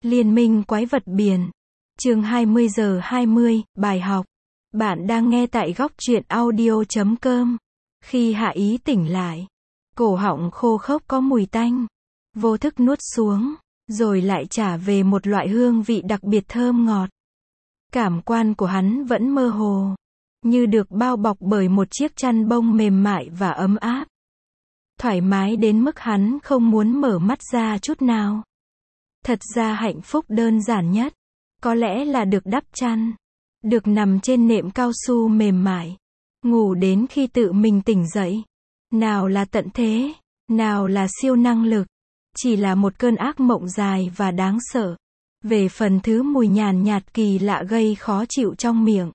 Liên minh quái vật biển. Chương 20:20, bài học. Bạn đang nghe tại góc truyện audio.com. Khi Hạ Ý tỉnh lại, cổ họng khô khốc có mùi tanh. Vô thức nuốt xuống, rồi lại trả về một loại hương vị đặc biệt thơm ngọt. Cảm quan của hắn vẫn mơ hồ, như được bao bọc bởi một chiếc chăn bông mềm mại và ấm áp. Thoải mái đến mức hắn không muốn mở mắt ra chút nào. Thật ra hạnh phúc đơn giản nhất, có lẽ là được đắp chăn, được nằm trên nệm cao su mềm mại, ngủ đến khi tự mình tỉnh dậy. Nào là tận thế, nào là siêu năng lực, chỉ là một cơn ác mộng dài và đáng sợ. Về phần thứ mùi nhàn nhạt kỳ lạ gây khó chịu trong miệng.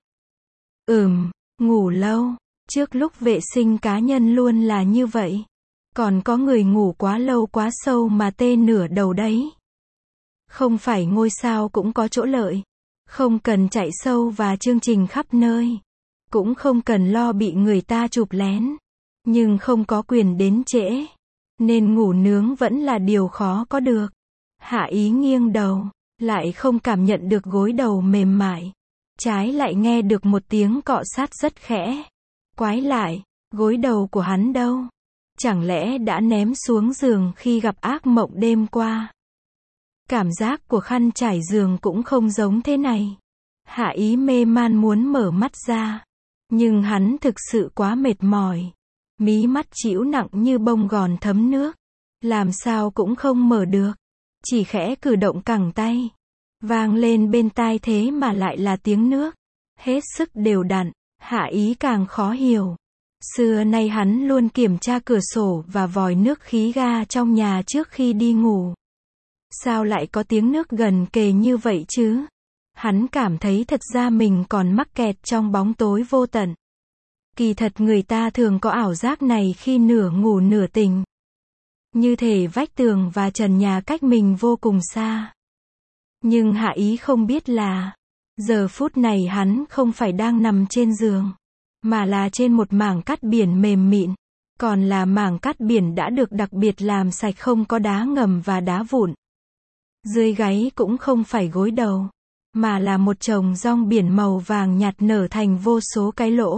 Ngủ lâu, trước lúc vệ sinh cá nhân luôn là như vậy. Còn có người ngủ quá lâu quá sâu mà tê nửa đầu đấy. Không phải ngôi sao cũng có chỗ lợi. Không cần chạy sâu và chương trình khắp nơi. Cũng không cần lo bị người ta chụp lén. Nhưng không có quyền đến trễ. Nên ngủ nướng vẫn là điều khó có được. Hạ Ý nghiêng đầu, lại không cảm nhận được gối đầu mềm mại. Trái lại nghe được một tiếng cọ sát rất khẽ. Quái lại, gối đầu của hắn đâu? Chẳng lẽ đã ném xuống giường khi gặp ác mộng đêm qua? Cảm giác của khăn trải giường cũng không giống thế này. Hạ Ý mê man muốn mở mắt ra. Nhưng hắn thực sự quá mệt mỏi. Mí mắt trĩu nặng như bông gòn thấm nước. Làm sao cũng không mở được. Chỉ khẽ cử động cẳng tay. Vang lên bên tai thế mà lại là tiếng nước. Hết sức đều đặn. Hạ Ý càng khó hiểu. Xưa nay hắn luôn kiểm tra cửa sổ và vòi nước khí ga trong nhà trước khi đi ngủ. Sao lại có tiếng nước gần kề như vậy chứ? Hắn cảm thấy thật ra mình còn mắc kẹt trong bóng tối vô tận. Kỳ thật người ta thường có ảo giác này khi nửa ngủ nửa tỉnh. Như thể vách tường và trần nhà cách mình vô cùng xa. Nhưng Hạ Ý không biết là, giờ phút này hắn không phải đang nằm trên giường, mà là trên một mảng cát biển mềm mịn. Còn là mảng cát biển đã được đặc biệt làm sạch, không có đá ngầm và đá vụn. Dưới gáy cũng không phải gối đầu, mà là một chồng rong biển màu vàng nhạt nở thành vô số cái lỗ.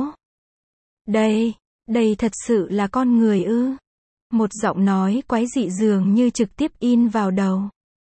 Đây thật sự là con người ư? Một giọng nói quái dị dường như trực tiếp in vào đầu.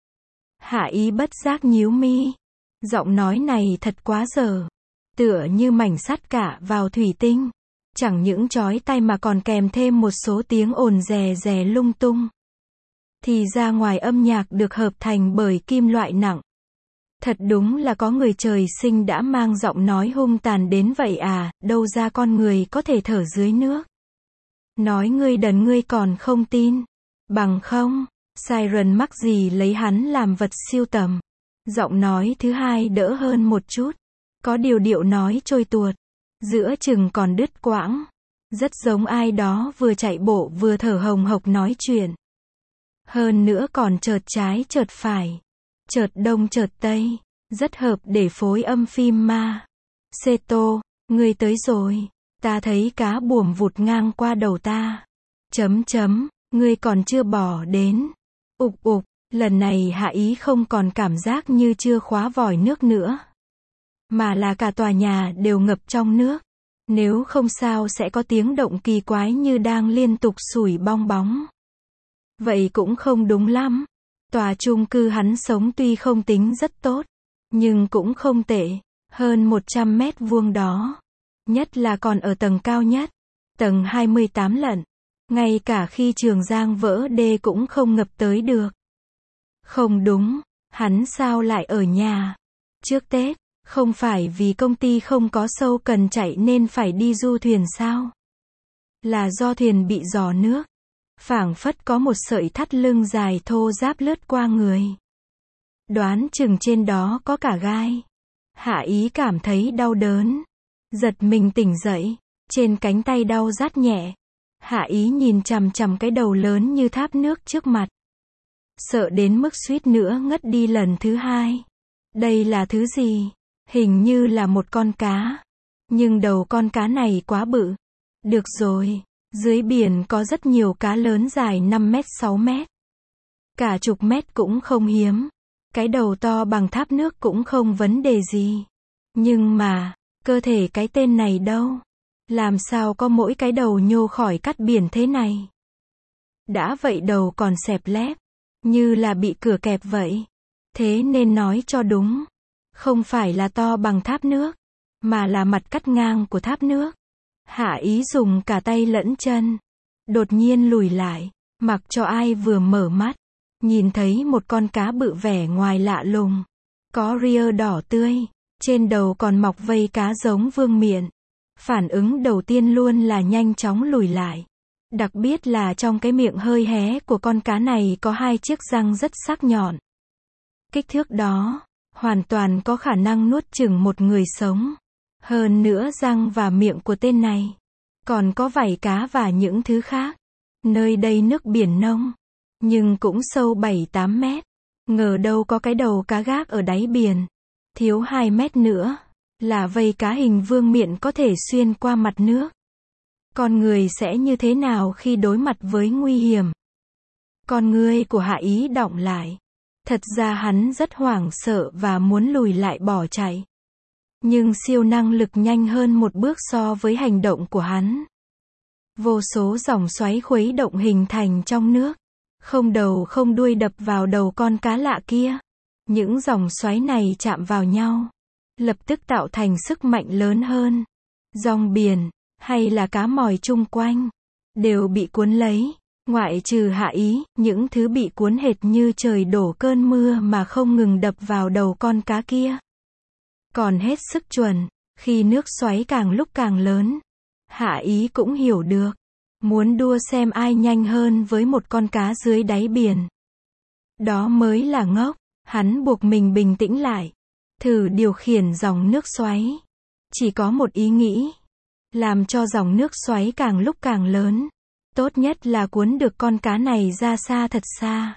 Hạ Ý bất giác nhíu mi. Giọng nói này thật quá dở. Tựa như mảnh sắt cạ vào thủy tinh. Chẳng những chói tai mà còn kèm thêm một số tiếng ồn rè rè lung tung. Thì ra ngoài âm nhạc được hợp thành bởi kim loại nặng. Thật đúng là có người trời sinh đã mang giọng nói hung tàn đến vậy à, đâu ra con người có thể thở dưới nước. Nói ngươi đần ngươi còn không tin. Bằng không, Siren mắc gì lấy hắn làm vật sưu tầm. Giọng nói thứ hai đỡ hơn một chút. Có điều điệu nói trôi tuột. Giữa chừng còn đứt quãng. Rất giống ai đó vừa chạy bộ vừa thở hồng hộc nói chuyện. Hơn nữa còn chợt trái chợt phải. Chợt đông chợt tây. Rất hợp để phối âm phim ma. Seto, ngươi tới rồi. Ta thấy cá buồm vụt ngang qua đầu ta. Ngươi còn chưa bỏ đến. Ục, lần này Hạ Ý không còn cảm giác như chưa khóa vòi nước nữa. Mà là cả tòa nhà đều ngập trong nước. Nếu không sao sẽ có tiếng động kỳ quái như đang liên tục sủi bong bóng. Vậy cũng không đúng lắm. Tòa chung cư hắn sống tuy không tính rất tốt, nhưng cũng không tệ. Hơn 100 mét vuông đó. Nhất là còn ở tầng cao nhất. Tầng 28 lận. Ngay cả khi Trường Giang vỡ đê cũng không ngập tới được. Không đúng, hắn sao lại ở nhà? Trước Tết, không phải vì công ty không có show cần chạy nên phải đi du thuyền sao? Là do thuyền bị rò nước. Phảng phất có một sợi thắt lưng dài thô ráp lướt qua người. Đoán chừng trên đó có cả gai. Hạ Ý cảm thấy đau đớn. Giật mình tỉnh dậy. Trên cánh tay đau rát nhẹ. Hạ Ý nhìn chằm chằm cái đầu lớn như tháp nước trước mặt. Sợ đến mức suýt nữa ngất đi lần thứ hai. Đây là thứ gì? Hình như là một con cá. Nhưng đầu con cá này quá bự. Được rồi, dưới biển có rất nhiều cá lớn dài 5 mét 6 mét. Cả chục mét cũng không hiếm. Cái đầu to bằng tháp nước cũng không vấn đề gì. Nhưng mà, cơ thể cái tên này đâu? Làm sao có mỗi cái đầu nhô khỏi cắt biển thế này? Đã vậy đầu còn xẹp lép, như là bị cửa kẹp vậy. Thế nên nói cho đúng, không phải là to bằng tháp nước, mà là mặt cắt ngang của tháp nước. Hạ Ý dùng cả tay lẫn chân, đột nhiên lùi lại, mặc cho ai vừa mở mắt, nhìn thấy một con cá bự vẻ ngoài lạ lùng, có ria đỏ tươi, trên đầu còn mọc vây cá giống vương miện. Phản ứng đầu tiên luôn là nhanh chóng lùi lại. Đặc biệt là trong cái miệng hơi hé của con cá này có hai chiếc răng rất sắc nhọn. Kích thước đó, hoàn toàn có khả năng nuốt chửng một người sống. Hơn nữa răng và miệng của tên này, còn có vảy cá và những thứ khác. Nơi đây nước biển nông, nhưng cũng sâu 7-8 mét. Ngờ đâu có cái đầu cá gác ở đáy biển. Thiếu 2 mét nữa, là vây cá hình vương miện có thể xuyên qua mặt nước. Con người sẽ như thế nào khi đối mặt với nguy hiểm? Con người của Hạ Ý đọng lại. Thật ra hắn rất hoảng sợ và muốn lùi lại bỏ chạy. Nhưng siêu năng lực nhanh hơn một bước so với hành động của hắn. Vô số dòng xoáy khuấy động hình thành trong nước. Không đầu không đuôi đập vào đầu con cá lạ kia. Những dòng xoáy này chạm vào nhau, lập tức tạo thành sức mạnh lớn hơn. Rong biển, hay là cá mòi chung quanh, đều bị cuốn lấy. Ngoại trừ Hạ Ý, những thứ bị cuốn hệt như trời đổ cơn mưa mà không ngừng đập vào đầu con cá kia. Còn hết sức chuẩn, khi nước xoáy càng lúc càng lớn, Hạ Ý cũng hiểu được, muốn đua xem ai nhanh hơn với một con cá dưới đáy biển. Đó mới là ngốc, hắn buộc mình bình tĩnh lại, thử điều khiển dòng nước xoáy. Chỉ có một ý nghĩ, làm cho dòng nước xoáy càng lúc càng lớn. Tốt nhất là cuốn được con cá này ra xa thật xa,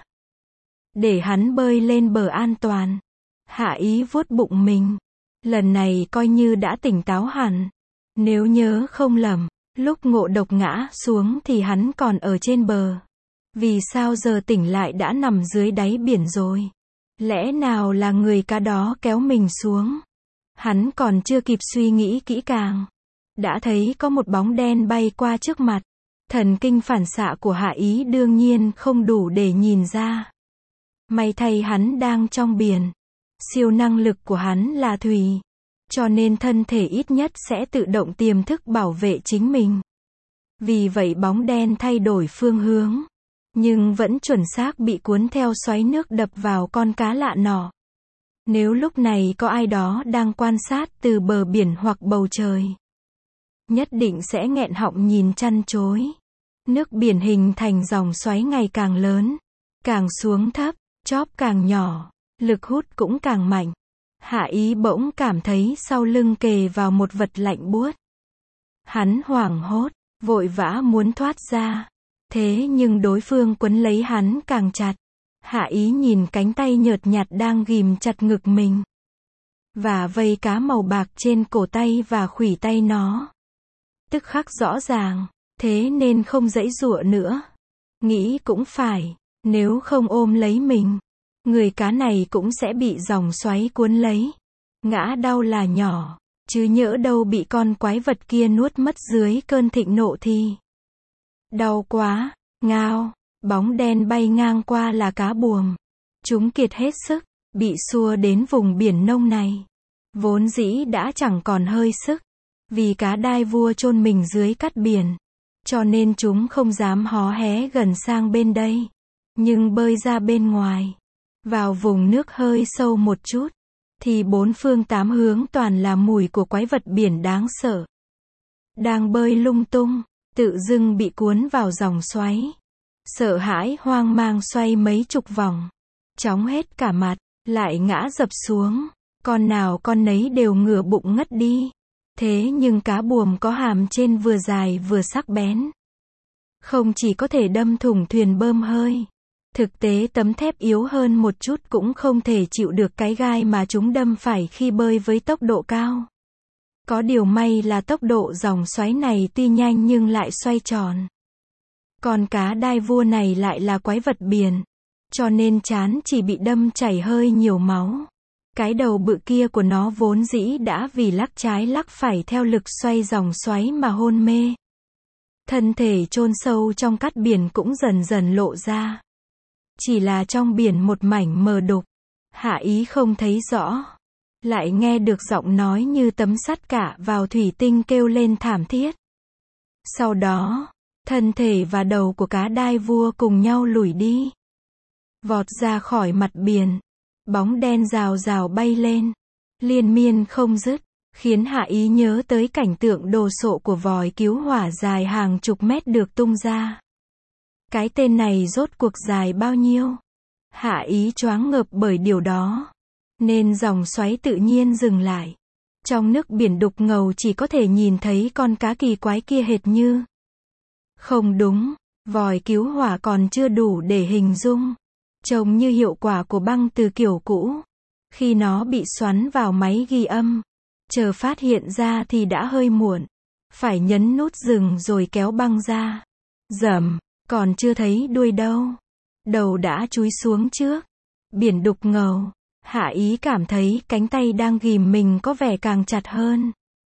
để hắn bơi lên bờ an toàn. Hạ Ý vuốt bụng mình. Lần này coi như đã tỉnh táo hẳn. Nếu nhớ không lầm, lúc ngộ độc ngã xuống thì hắn còn ở trên bờ. Vì sao giờ tỉnh lại đã nằm dưới đáy biển rồi? Lẽ nào là người cá đó kéo mình xuống? Hắn còn chưa kịp suy nghĩ kỹ càng, đã thấy có một bóng đen bay qua trước mặt. Thần kinh phản xạ của Hạ Ý đương nhiên không đủ để nhìn ra. May thay hắn đang trong biển. Siêu năng lực của hắn là thủy, cho nên thân thể ít nhất sẽ tự động tiềm thức bảo vệ chính mình. Vì vậy bóng đen thay đổi phương hướng, nhưng vẫn chuẩn xác bị cuốn theo xoáy nước đập vào con cá lạ nọ. Nếu lúc này có ai đó đang quan sát từ bờ biển hoặc bầu trời, nhất định sẽ nghẹn họng nhìn chăn chối. Nước biển hình thành dòng xoáy ngày càng lớn, càng xuống thấp, chóp càng nhỏ, lực hút cũng càng mạnh. Hạ Ý bỗng cảm thấy sau lưng kề vào một vật lạnh buốt. Hắn hoảng hốt, vội vã muốn thoát ra. Thế nhưng đối phương quấn lấy hắn càng chặt. Hạ Ý nhìn cánh tay nhợt nhạt đang ghìm chặt ngực mình, và vây cá màu bạc trên cổ tay và khuỷu tay nó. Tức khắc rõ ràng, thế nên không giãy giụa nữa. Nghĩ cũng phải, nếu không ôm lấy mình, người cá này cũng sẽ bị dòng xoáy cuốn lấy. Ngã đau là nhỏ, chứ nhỡ đâu bị con quái vật kia nuốt mất dưới cơn thịnh nộ thì. Đau quá, ngao, bóng đen bay ngang qua là cá buồm. Chúng kiệt hết sức, bị xua đến vùng biển nông này. Vốn dĩ đã chẳng còn hơi sức, vì cá đai vua chôn mình dưới cát biển. Cho nên chúng không dám hó hé gần sang bên đây. Nhưng bơi ra bên ngoài, vào vùng nước hơi sâu một chút, thì bốn phương tám hướng toàn là mùi của quái vật biển đáng sợ. Đang bơi lung tung, tự dưng bị cuốn vào dòng xoáy. Sợ hãi hoang mang xoay mấy chục vòng, chóng hết cả mặt, lại ngã dập xuống. Con nào con nấy đều ngửa bụng ngất đi. Thế nhưng cá buồm có hàm trên vừa dài vừa sắc bén, không chỉ có thể đâm thủng thuyền bơm hơi, thực tế tấm thép yếu hơn một chút cũng không thể chịu được cái gai mà chúng đâm phải khi bơi với tốc độ cao. Có điều may là tốc độ dòng xoáy này tuy nhanh nhưng lại xoay tròn. Con cá đai vua này lại là quái vật biển, cho nên trán chỉ bị đâm chảy hơi nhiều máu. Cái đầu bự kia của nó vốn dĩ đã vì lắc trái lắc phải theo lực xoay dòng xoáy mà hôn mê. Thân thể chôn sâu trong cát biển cũng dần dần lộ ra. Chỉ là trong biển một mảnh mờ đục. Hạ Ý không thấy rõ. Lại nghe được giọng nói như tấm sắt cạ vào thủy tinh kêu lên thảm thiết. Sau đó, thân thể và đầu của cá đai vua cùng nhau lủi đi. Vọt ra khỏi mặt biển. Bóng đen rào rào bay lên. Liên miên không dứt. Khiến Hạ Ý nhớ tới cảnh tượng đồ sộ của vòi cứu hỏa dài hàng chục mét được tung ra. Cái tên này rốt cuộc dài bao nhiêu? Hạ Ý choáng ngợp bởi điều đó. Nên dòng xoáy tự nhiên dừng lại. Trong nước biển đục ngầu chỉ có thể nhìn thấy con cá kỳ quái kia hệt như. Không đúng, vòi cứu hỏa còn chưa đủ để hình dung. Trông như hiệu quả của băng từ kiểu cũ. Khi nó bị xoắn vào máy ghi âm. Chờ phát hiện ra thì đã hơi muộn. Phải nhấn nút dừng rồi kéo băng ra. Dầm, còn chưa thấy đuôi đâu. Đầu đã chúi xuống trước. Biển đục ngầu. Hạ Ý cảm thấy cánh tay đang ghìm mình có vẻ càng chặt hơn.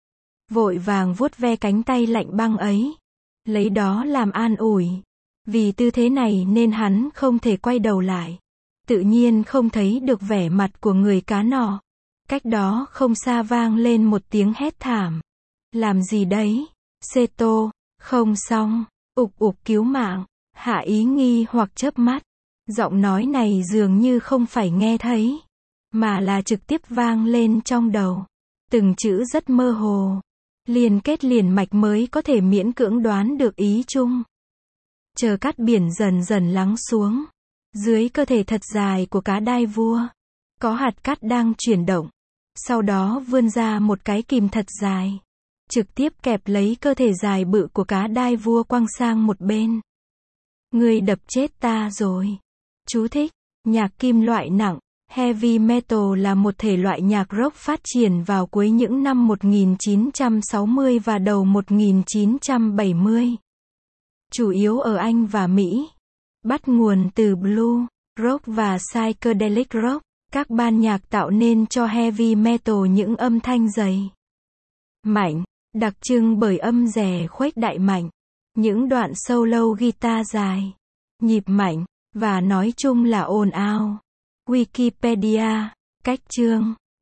Vội vàng vuốt ve cánh tay lạnh băng ấy. Lấy đó làm an ủi. Vì tư thế này nên hắn không thể quay đầu lại. Tự nhiên không thấy được vẻ mặt của người cá nọ. Cách đó không xa vang lên một tiếng hét thảm. Làm gì đấy? Seto, không xong. Ục ục cứu mạng. Hạ Ý nghi hoặc chớp mắt. Giọng nói này dường như không phải nghe thấy. Mà là trực tiếp vang lên trong đầu. Từng chữ rất mơ hồ. Liên kết liền mạch mới có thể miễn cưỡng đoán được ý chung. Chờ cát biển dần dần lắng xuống. Dưới cơ thể thật dài của cá đai vua. Có hạt cát đang chuyển động. Sau đó vươn ra một cái kìm thật dài. Trực tiếp kẹp lấy cơ thể dài bự của cá đai vua quăng sang một bên. Ngươi đập chết ta rồi. Chú thích. Nhạc kim loại nặng. Heavy metal là một thể loại nhạc rock phát triển vào cuối những năm 1960 và đầu 1970. Chủ yếu ở Anh và Mỹ. Bắt nguồn từ blues, rock và psychedelic rock. Các ban nhạc tạo nên cho heavy metal những âm thanh dày, mạnh, đặc trưng bởi âm rè khuếch đại mạnh, những đoạn solo guitar dài, nhịp mạnh, và nói chung là ồn ào. Wikipedia, cách chương